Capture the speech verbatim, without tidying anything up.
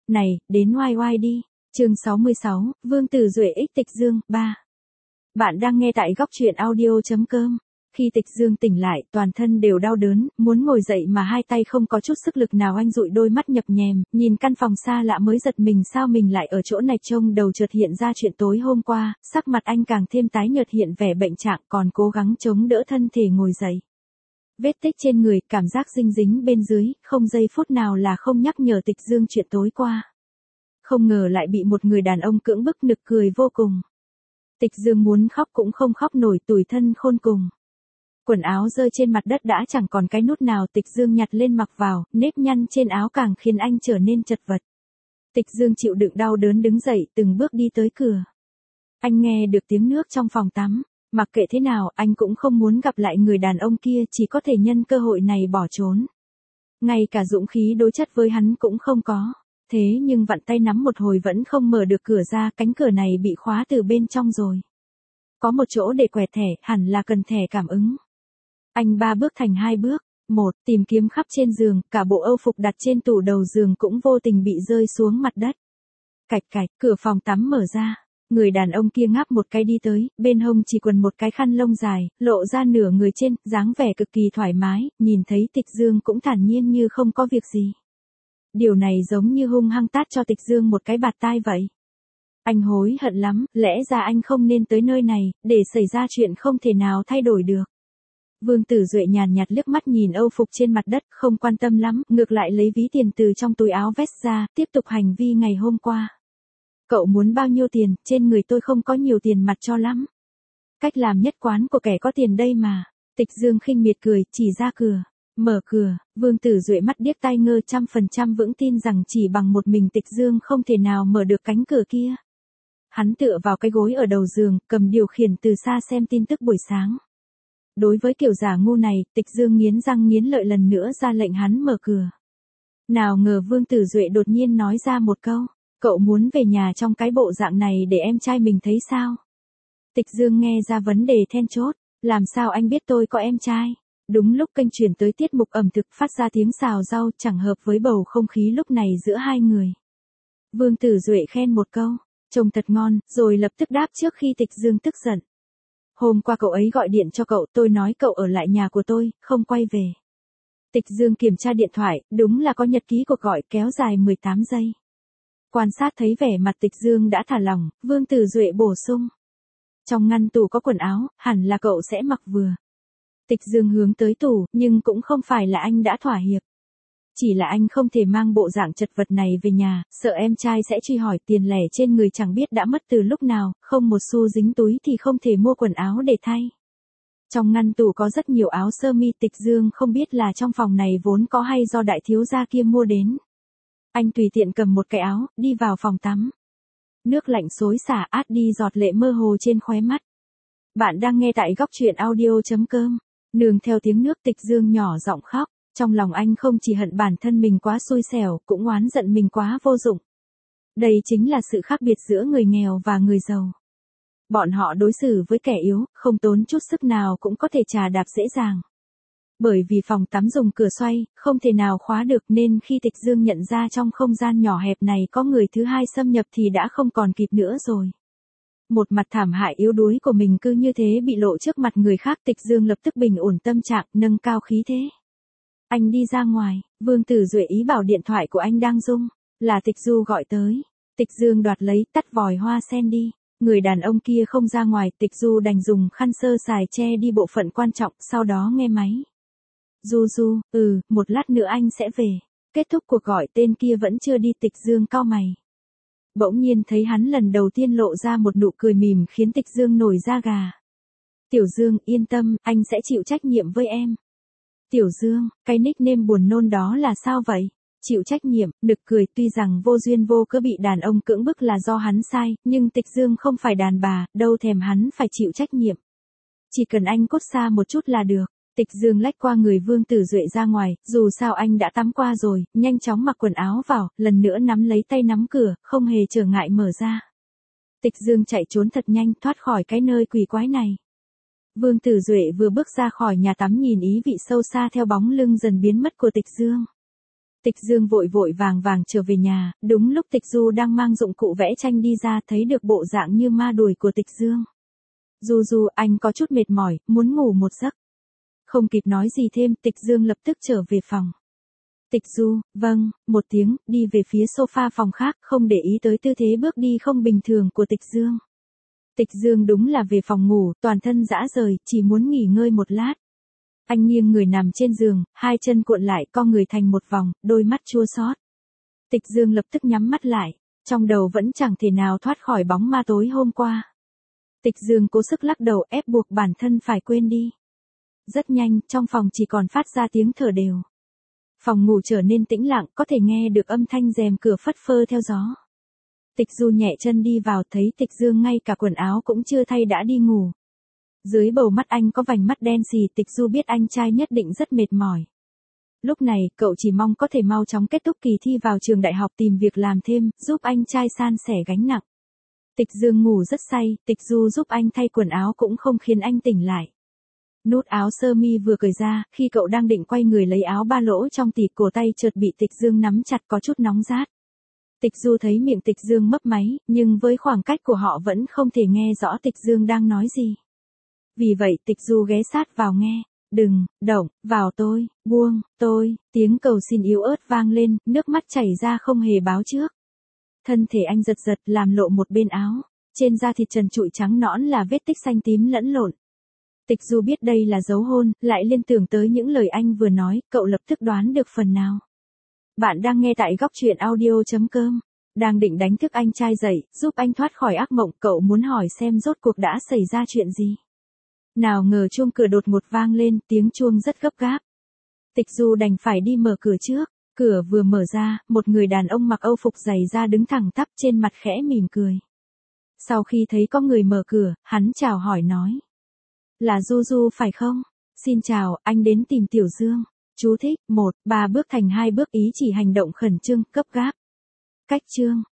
Này, đến oai oai đi. Chương sáu mươi sáu, Vương Tử Duệ ích Tịch Dương, ba. Bạn đang nghe tại góc truyện audio chấm com. Khi Tịch Dương tỉnh lại, toàn thân đều đau đớn, muốn ngồi dậy mà hai tay không có chút sức lực nào, anh dụi đôi mắt nhập nhèm, nhìn căn phòng xa lạ mới giật mình, sao mình lại ở chỗ này. Trông đầu chợt hiện ra chuyện tối hôm qua, sắc mặt anh càng thêm tái nhợt, hiện vẻ bệnh trạng, còn cố gắng chống đỡ thân thể ngồi dậy. Vết tích trên người, cảm giác dinh dính bên dưới, không giây phút nào là không nhắc nhở Tịch Dương chuyện tối qua. Không ngờ lại bị một người đàn ông cưỡng bức, nực cười vô cùng. Tịch Dương muốn khóc cũng không khóc nổi, tủi thân khôn cùng. Quần áo rơi trên mặt đất đã chẳng còn cái nút nào, Tịch Dương nhặt lên mặc vào, nếp nhăn trên áo càng khiến anh trở nên chật vật. Tịch Dương chịu đựng đau đớn đứng dậy, từng bước đi tới cửa. Anh nghe được tiếng nước trong phòng tắm, mặc kệ thế nào, anh cũng không muốn gặp lại người đàn ông kia, chỉ có thể nhân cơ hội này bỏ trốn. Ngay cả dũng khí đối chất với hắn cũng không có. Thế nhưng vặn tay nắm một hồi vẫn không mở được cửa ra, cánh cửa này bị khóa từ bên trong rồi. Có một chỗ để quẹt thẻ, hẳn là cần thẻ cảm ứng. Anh ba bước thành hai bước. Một, tìm kiếm khắp trên giường, cả bộ âu phục đặt trên tủ đầu giường cũng vô tình bị rơi xuống mặt đất. Cạch cạch, cửa phòng tắm mở ra. Người đàn ông kia ngáp một cái đi tới, bên hông chỉ quần một cái khăn lông dài, lộ ra nửa người trên, dáng vẻ cực kỳ thoải mái, nhìn thấy Tịch Dương cũng thản nhiên như không có việc gì. Điều này giống như hung hăng tát cho Tịch Dương một cái bạt tai vậy. Anh hối hận lắm, lẽ ra anh không nên tới nơi này, để xảy ra chuyện không thể nào thay đổi được. Vương Tử Duệ nhàn nhạt liếc mắt nhìn âu phục trên mặt đất, không quan tâm lắm, ngược lại lấy ví tiền từ trong túi áo vest ra, tiếp tục hành vi ngày hôm qua. Cậu muốn bao nhiêu tiền, trên người tôi không có nhiều tiền mặt cho lắm. Cách làm nhất quán của kẻ có tiền đây mà. Tịch Dương khinh miệt cười, chỉ ra cửa. Mở cửa, Vương Tử Duệ mắt điếc tai ngơ, trăm phần trăm vững tin rằng chỉ bằng một mình Tịch Dương không thể nào mở được cánh cửa kia. Hắn tựa vào cái gối ở đầu giường, cầm điều khiển từ xa xem tin tức buổi sáng. Đối với kiểu giả ngu này, Tịch Dương nghiến răng nghiến lợi lần nữa ra lệnh hắn mở cửa. Nào ngờ Vương Tử Duệ đột nhiên nói ra một câu, cậu muốn về nhà trong cái bộ dạng này để em trai mình thấy sao? Tịch Dương nghe ra vấn đề then chốt, làm sao anh biết tôi có em trai? Đúng lúc kênh chuyển tới tiết mục ẩm thực phát ra tiếng xào rau, chẳng hợp với bầu không khí lúc này giữa hai người. Vương Tử Duệ khen một câu, trông thật ngon, rồi lập tức đáp trước khi Tịch Dương tức giận. Hôm qua cậu ấy gọi điện cho cậu, tôi nói cậu ở lại nhà của tôi, không quay về. Tịch Dương kiểm tra điện thoại, đúng là có nhật ký cuộc gọi kéo dài mười tám giây. Quan sát thấy vẻ mặt Tịch Dương đã thả lỏng, Vương Tử Duệ bổ sung. Trong ngăn tủ có quần áo, hẳn là cậu sẽ mặc vừa. Tịch Dương hướng tới tủ, nhưng cũng không phải là anh đã thỏa hiệp. Chỉ là anh không thể mang bộ dạng chật vật này về nhà, sợ em trai sẽ truy hỏi, tiền lẻ trên người chẳng biết đã mất từ lúc nào, không một xu dính túi thì không thể mua quần áo để thay. Trong ngăn tủ có rất nhiều áo sơ mi, Tịch Dương không biết là trong phòng này vốn có hay do đại thiếu gia kia mua đến. Anh tùy tiện cầm một cái áo, đi vào phòng tắm. Nước lạnh xối xả át đi giọt lệ mơ hồ trên khóe mắt. Bạn đang nghe tại góc truyện audio chấm com. Nương theo tiếng nước, Tịch Dương nhỏ giọng khóc. Trong lòng anh không chỉ hận bản thân mình quá xui xẻo, cũng oán giận mình quá vô dụng. Đây chính là sự khác biệt giữa người nghèo và người giàu. Bọn họ đối xử với kẻ yếu, không tốn chút sức nào cũng có thể trà đạp dễ dàng. Bởi vì phòng tắm dùng cửa xoay, không thể nào khóa được, nên khi Tịch Dương nhận ra trong không gian nhỏ hẹp này có người thứ hai xâm nhập thì đã không còn kịp nữa rồi. Một mặt thảm hại yếu đuối của mình cứ như thế bị lộ trước mặt người khác, Tịch Dương lập tức bình ổn tâm trạng, nâng cao khí thế. Anh đi ra ngoài, Vương Tử Duệ ý bảo điện thoại của anh đang rung, là Tịch Du gọi tới. Tịch Dương đoạt lấy, tắt vòi hoa sen đi. Người đàn ông kia không ra ngoài, Tịch Du đành dùng khăn sơ sài che đi bộ phận quan trọng, sau đó nghe máy. Du Du, ừ, một lát nữa anh sẽ về. Kết thúc cuộc gọi, tên kia vẫn chưa đi, Tịch Dương cau mày. Bỗng nhiên thấy hắn lần đầu tiên lộ ra một nụ cười mỉm khiến Tịch Dương nổi da gà. Tiểu Dương, yên tâm, anh sẽ chịu trách nhiệm với em. Tiểu Dương, cái nickname buồn nôn đó là sao vậy? Chịu trách nhiệm, nực cười, tuy rằng vô duyên vô cớ bị đàn ông cưỡng bức là do hắn sai, nhưng Tịch Dương không phải đàn bà, đâu thèm hắn phải chịu trách nhiệm. Chỉ cần anh cút xa một chút là được. Tịch Dương lách qua người Vương Tử Duệ ra ngoài, dù sao anh đã tắm qua rồi, nhanh chóng mặc quần áo vào, lần nữa nắm lấy tay nắm cửa, không hề trở ngại mở ra. Tịch Dương chạy trốn thật nhanh, thoát khỏi cái nơi quỷ quái này. Vương Tử Duệ vừa bước ra khỏi nhà tắm nhìn ý vị sâu xa theo bóng lưng dần biến mất của Tịch Dương. Tịch Dương vội vội vàng vàng trở về nhà, đúng lúc Tịch Du đang mang dụng cụ vẽ tranh đi ra thấy được bộ dạng như ma đuổi của Tịch Dương. Du Du, anh có chút mệt mỏi, muốn ngủ một giấc. Không kịp nói gì thêm, Tịch Dương lập tức trở về phòng. Tịch Du, vâng, một tiếng, đi về phía sofa phòng khác, không để ý tới tư thế bước đi không bình thường của Tịch Dương. Tịch Dương đúng là về phòng ngủ, toàn thân rã rời, chỉ muốn nghỉ ngơi một lát. Anh nghiêng người nằm trên giường, hai chân cuộn lại, co người thành một vòng, đôi mắt chua xót. Tịch Dương lập tức nhắm mắt lại, trong đầu vẫn chẳng thể nào thoát khỏi bóng ma tối hôm qua. Tịch Dương cố sức lắc đầu ép buộc bản thân phải quên đi. Rất nhanh, trong phòng chỉ còn phát ra tiếng thở đều. Phòng ngủ trở nên tĩnh lặng, có thể nghe được âm thanh rèm cửa phất phơ theo gió. Tịch Du nhẹ chân đi vào, thấy Tịch Dương ngay cả quần áo cũng chưa thay đã đi ngủ. Dưới bầu mắt anh có vành mắt đen xì, Tịch Du biết anh trai nhất định rất mệt mỏi. Lúc này, cậu chỉ mong có thể mau chóng kết thúc kỳ thi vào trường đại học tìm việc làm thêm, giúp anh trai san sẻ gánh nặng. Tịch Dương ngủ rất say, Tịch Du giúp anh thay quần áo cũng không khiến anh tỉnh lại. Nút áo sơ mi vừa cởi ra, khi cậu đang định quay người lấy áo ba lỗ trong tỉ, cổ tay chợt bị Tịch Dương nắm chặt có chút nóng rát. Tịch Du thấy miệng Tịch Dương mấp máy, nhưng với khoảng cách của họ vẫn không thể nghe rõ Tịch Dương đang nói gì. Vì vậy Tịch Du ghé sát vào nghe. Đừng, động, vào tôi, buông, tôi, tiếng cầu xin yếu ớt vang lên, nước mắt chảy ra không hề báo trước. Thân thể anh giật giật làm lộ một bên áo, trên da thịt trần trụi trắng nõn là vết tích xanh tím lẫn lộn. Tịch Du biết đây là dấu hôn, lại liên tưởng tới những lời anh vừa nói, cậu lập tức đoán được phần nào. Bạn đang nghe tại góc truyện audio chấm com. Đang định đánh thức anh trai dậy, giúp anh thoát khỏi ác mộng, cậu muốn hỏi xem rốt cuộc đã xảy ra chuyện gì. Nào ngờ chuông cửa đột ngột vang lên, tiếng chuông rất gấp gáp. Tịch Du đành phải đi mở cửa trước, cửa vừa mở ra, một người đàn ông mặc âu phục dày da đứng thẳng tắp trên mặt khẽ mỉm cười. Sau khi thấy có người mở cửa, hắn chào hỏi nói. Là Du Du phải không? Xin chào, anh đến tìm Tiểu Dương. Chú thích, một, ba bước thành hai bước ý chỉ hành động khẩn trương, cấp gáp. Cách chương.